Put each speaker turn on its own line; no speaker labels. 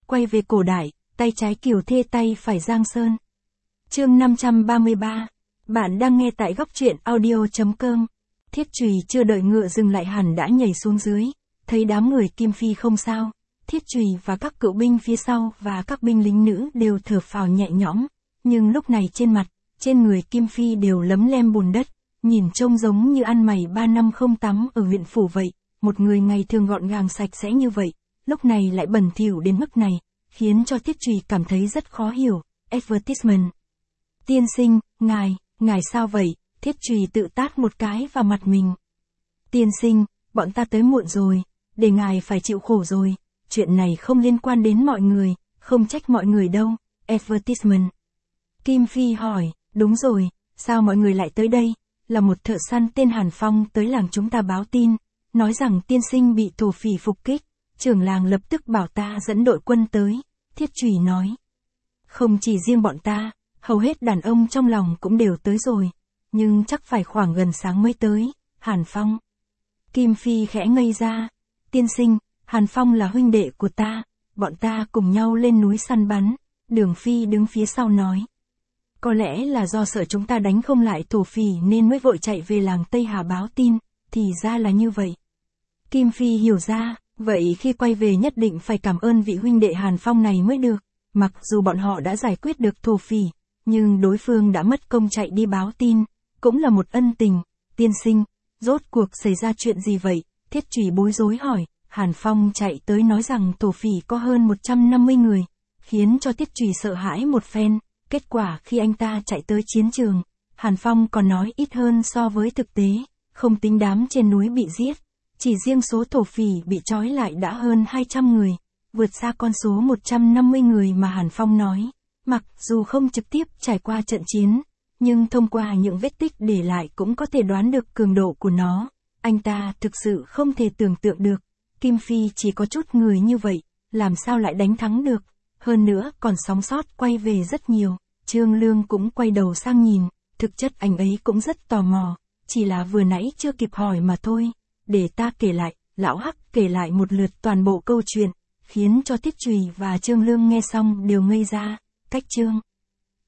quay về cổ đại, tay trái Kiều Thê tay phải Giang Sơn. Chương 533. Bạn đang nghe tại góc truyện audio.com. Thiết Trùy chưa đợi ngựa dừng lại hẳn đã nhảy xuống dưới, thấy đám người Kim Phi không sao, Thiết Trùy và các cựu binh phía sau và các binh lính nữ đều thở phào nhẹ nhõm, nhưng lúc này trên mặt, trên người Kim Phi đều lấm lem bùn đất, nhìn trông giống như ăn mày 3 năm không tắm ở huyện phủ vậy, một người ngày thường gọn gàng sạch sẽ như vậy, lúc này lại bẩn thỉu đến mức này, khiến cho Thiết Trùy cảm thấy rất khó hiểu. Advertisement. Tiên sinh, ngài sao vậy? Thiết Trùy tự tát một cái vào mặt mình. Tiên sinh, bọn ta tới muộn rồi, để ngài phải chịu khổ rồi, chuyện này không liên quan đến mọi người, không trách mọi người đâu. Advertisement. Kim Phi hỏi, đúng rồi, sao mọi người lại tới đây? Là một thợ săn tên Hàn Phong tới làng chúng ta báo tin, nói rằng tiên sinh bị thổ phỉ phục kích, trưởng làng lập tức bảo ta dẫn đội quân tới. Thiết Trùy nói, không chỉ riêng bọn ta, hầu hết đàn ông trong lòng cũng đều tới rồi, nhưng chắc phải khoảng gần sáng mới tới. Hàn Phong. Kim Phi khẽ ngây ra, tiên sinh, Hàn Phong là huynh đệ của ta, bọn ta cùng nhau lên núi săn bắn. Đường Phi đứng phía sau nói, có lẽ là do sợ chúng ta đánh không lại thổ phỉ nên mới vội chạy về làng Tây Hà báo tin, thì ra là như vậy. Kim Phi hiểu ra, vậy khi quay về nhất định phải cảm ơn vị huynh đệ Hàn Phong này mới được, mặc dù bọn họ đã giải quyết được thổ phỉ, nhưng đối phương đã mất công chạy đi báo tin, cũng là một ân tình. Tiên sinh, rốt cuộc xảy ra chuyện gì vậy? Thiết Trùy bối rối hỏi. Hàn Phong chạy tới nói rằng thổ phỉ có hơn 150 người, khiến cho Thiết Trùy sợ hãi một phen. Kết quả khi anh ta chạy tới chiến trường, Hàn Phong còn nói ít hơn so với thực tế, không tính đám trên núi bị giết, chỉ riêng số thổ phỉ bị trói lại đã hơn 200 người, vượt xa con số 150 người mà Hàn Phong nói. Mặc dù không trực tiếp trải qua trận chiến, nhưng thông qua những vết tích để lại cũng có thể đoán được cường độ của nó. Anh ta thực sự không thể tưởng tượng được, Kim Phi chỉ có chút người như vậy, làm sao lại đánh thắng được, hơn nữa còn sống sót quay về rất nhiều. Trương Lương cũng quay đầu sang nhìn, thực chất anh ấy cũng rất tò mò, chỉ là vừa nãy chưa kịp hỏi mà thôi. Để ta kể lại. Lão Hắc kể lại một lượt toàn bộ câu chuyện, khiến cho Thiết Trùy và Trương Lương nghe xong đều ngây ra. Cách chương